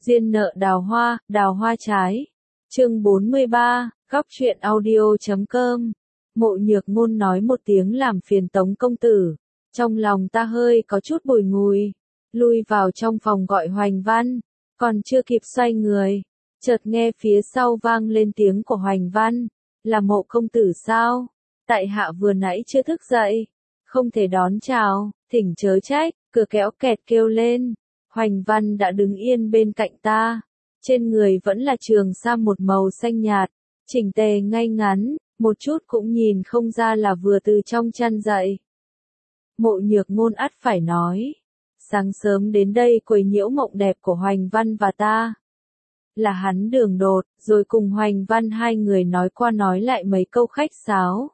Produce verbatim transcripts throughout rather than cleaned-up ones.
Duyên nợ đào hoa, đào hoa trái. Chương bốn mươi ba, góc truyện audio chấm com. Mộ Nhược Ngôn nói một tiếng làm phiền Tống công tử. Trong lòng ta hơi có chút bùi ngùi. Lui vào trong phòng gọi Hoành Văn. Còn chưa kịp xoay người. Chợt nghe phía sau vang lên tiếng của Hoành Văn. Là Mộ công tử sao? Tại hạ vừa nãy chưa thức dậy. Không thể đón chào, thỉnh chớ trách. Cửa kéo kẹt kêu lên. Hoành Văn đã đứng yên bên cạnh ta. Trên người vẫn là trường sam một màu xanh nhạt. Chỉnh tề ngay ngắn, một chút cũng nhìn không ra là vừa từ trong chăn dậy. Mộ Nhược Ngôn ắt phải nói. Sáng sớm đến đây quấy nhiễu mộng đẹp của Hoành Văn và ta. Là hắn đường đột, rồi cùng Hoành Văn hai người nói qua nói lại mấy câu khách sáo.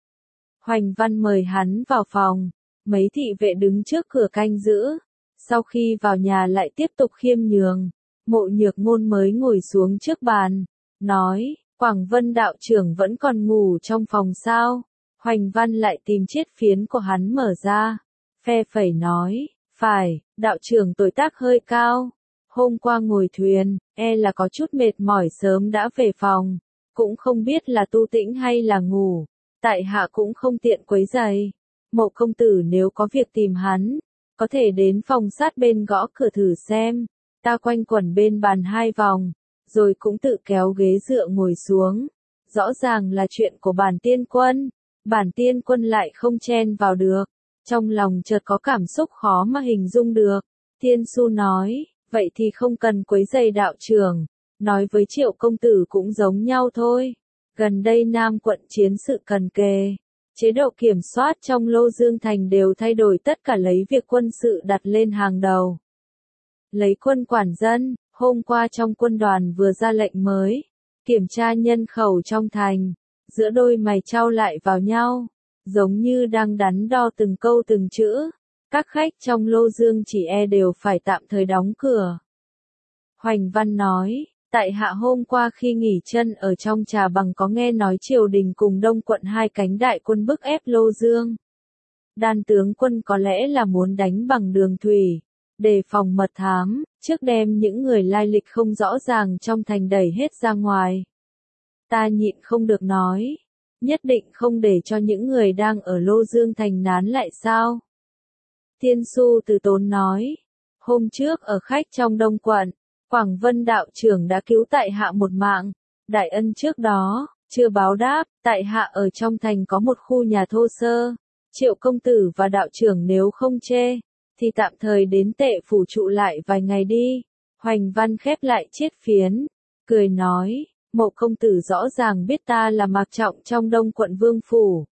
Hoành Văn mời hắn vào phòng. Mấy thị vệ đứng trước cửa canh giữ. Sau khi vào nhà lại tiếp tục khiêm nhường. Mộ Nhược Ngôn mới ngồi xuống trước bàn. Nói, Quảng Vân đạo trưởng vẫn còn ngủ trong phòng sao? Hoành Văn lại tìm chiếc phiến của hắn mở ra. Phe phẩy nói, phải, đạo trưởng tuổi tác hơi cao. Hôm qua ngồi thuyền, e là có chút mệt mỏi sớm đã về phòng. Cũng không biết là tu tĩnh hay là ngủ. Tại hạ cũng không tiện quấy rầy. Mộ công tử nếu có việc tìm hắn, có thể đến phòng sát bên gõ cửa thử xem. Ta quanh quẩn bên bàn hai vòng, rồi cũng tự kéo ghế dựa ngồi xuống. Rõ ràng là chuyện của bản tiên quân, bản tiên quân lại không chen vào được. Trong lòng chợt có cảm xúc khó mà hình dung được. Tiên Su nói, vậy thì không cần quấy rầy đạo trưởng. Nói với Triệu công tử cũng giống nhau thôi. Gần đây Nam quận chiến sự cần kề. Chế độ kiểm soát trong Lô Dương Thành đều thay đổi, tất cả lấy việc quân sự đặt lên hàng đầu. Lấy quân quản dân, hôm qua trong quân đoàn vừa ra lệnh mới. Kiểm tra nhân khẩu trong thành. Giữa đôi mày chau lại vào nhau. Giống như đang đắn đo từng câu từng chữ. Các khách trong Lô Dương chỉ e đều phải tạm thời đóng cửa. Hoành Văn nói, tại hạ hôm qua khi nghỉ chân ở trong Trà Bằng có nghe nói triều đình cùng Đông quận hai cánh đại quân bức ép Lô Dương. Đan tướng quân có lẽ là muốn đánh bằng đường thủy. Đề phòng mật thám, trước đem những người lai lịch không rõ ràng trong thành đẩy hết ra ngoài. Ta nhịn không được nói. Nhất định không để cho những người đang ở Lô Dương Thành nán lại sao? Tiên Su từ tốn nói. Hôm trước ở khách trong Đông quận, Quảng Vân đạo trưởng đã cứu tại hạ một mạng. Đại ân trước đó, chưa báo đáp, tại hạ ở trong thành có một khu nhà thô sơ. Triệu công tử và đạo trưởng nếu không chê, thì tạm thời đến Tệ phủ trụ lại vài ngày đi. Hoành Văn khép lại chiếc phiến, cười nói, Mộ công tử rõ ràng biết ta là Mạc Trọng trong Đông quận Vương phủ.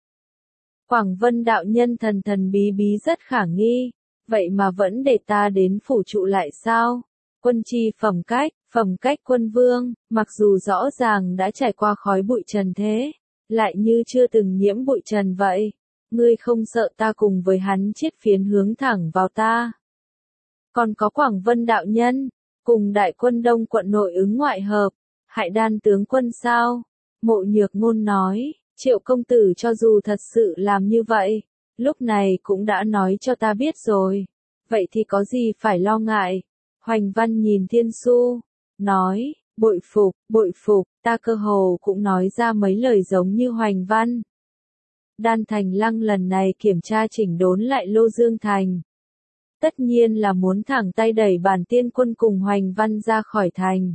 Quảng Vân đạo nhân thần thần bí bí rất khả nghi, vậy mà vẫn để ta đến phủ trụ lại sao? Quân chi phẩm cách, phẩm cách quân vương, mặc dù rõ ràng đã trải qua khói bụi trần thế, lại như chưa từng nhiễm bụi trần vậy. Ngươi không sợ ta cùng với hắn chiết phiến hướng thẳng vào ta. Còn có Quảng Vân đạo nhân, cùng đại quân Đông quận nội ứng ngoại hợp, hại Đan tướng quân sao? Mộ Nhược Ngôn nói, Triệu công tử cho dù thật sự làm như vậy, lúc này cũng đã nói cho ta biết rồi. Vậy thì có gì phải lo ngại? Hoành Văn nhìn Thiên Su, nói, bội phục, bội phục, ta cơ hồ cũng nói ra mấy lời giống như Hoành Văn. Đan Thành Lăng lần này kiểm tra chỉnh đốn lại Lô Dương Thành. Tất nhiên là muốn thẳng tay đẩy bản tiên quân cùng Hoành Văn ra khỏi thành.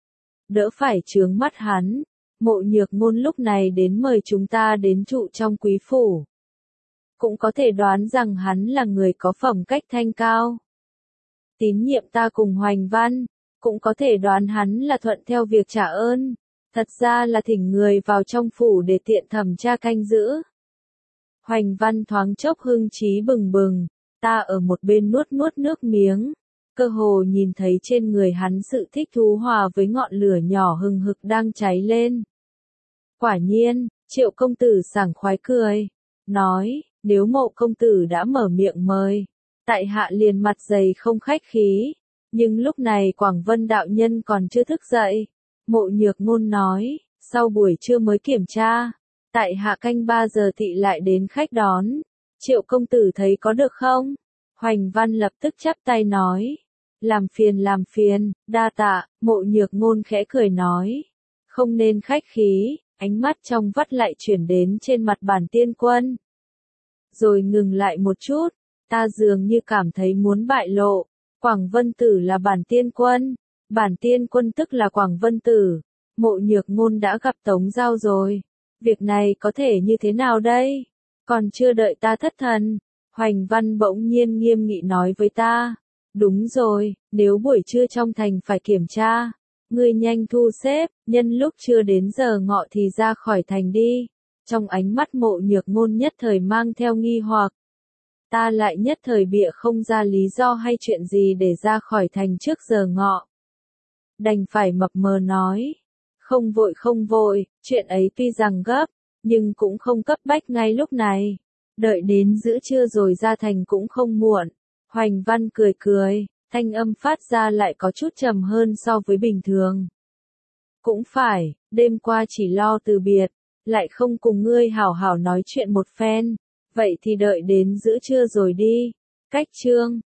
Đỡ phải chướng mắt hắn, Mộ Nhược Ngôn lúc này đến mời chúng ta đến trụ trong quý phủ. Cũng có thể đoán rằng hắn là người có phẩm cách thanh cao. Tín nhiệm ta cùng Hoành Văn, cũng có thể đoán hắn là thuận theo việc trả ơn. Thật ra là thỉnh người vào trong phủ để tiện thẩm tra canh giữ. Hoành Văn thoáng chốc hưng trí bừng bừng, ta ở một bên nuốt nuốt nước miếng, cơ hồ nhìn thấy trên người hắn sự thích thú hòa với ngọn lửa nhỏ hừng hực đang cháy lên. Quả nhiên, Triệu công tử sảng khoái cười, nói, nếu Mộ công tử đã mở miệng mời, tại hạ liền mặt dày không khách khí, nhưng lúc này Quảng Vân đạo nhân còn chưa thức dậy. Mộ Nhược Ngôn nói, sau buổi trưa mới kiểm tra. Tại hạ canh ba giờ thị lại đến khách đón. Triệu công tử thấy có được không? Hoành Văn lập tức chắp tay nói. Làm phiền làm phiền, đa tạ, Mộ Nhược Ngôn khẽ cười nói. Không nên khách khí, ánh mắt trong vắt lại chuyển đến trên mặt Bản Tiên Quân. Rồi ngừng lại một chút, ta dường như cảm thấy muốn bại lộ. Quảng Vân Tử là Bản Tiên Quân, Bản Tiên Quân tức là Quảng Vân Tử. Mộ Nhược Ngôn đã gặp Tống Giao rồi. Việc này có thể như thế nào đây? Còn chưa đợi ta thất thần, Hoành Văn bỗng nhiên nghiêm nghị nói với ta. Đúng rồi, nếu buổi trưa trong thành phải kiểm tra, ngươi nhanh thu xếp, nhân lúc chưa đến giờ ngọ thì ra khỏi thành đi. Trong ánh mắt Mộ Nhược Ngôn nhất thời mang theo nghi hoặc. Ta lại nhất thời bịa không ra lý do hay chuyện gì để ra khỏi thành trước giờ ngọ. Đành phải mập mờ nói. Không vội không vội, chuyện ấy tuy rằng gấp, nhưng cũng không cấp bách ngay lúc này. Đợi đến giữa trưa rồi ra thành cũng không muộn. Hoành Văn cười cười, thanh âm phát ra lại có chút trầm hơn so với bình thường. Cũng phải, đêm qua chỉ lo từ biệt, lại không cùng ngươi hảo hảo nói chuyện một phen. Vậy thì đợi đến giữa trưa rồi đi. Cách chương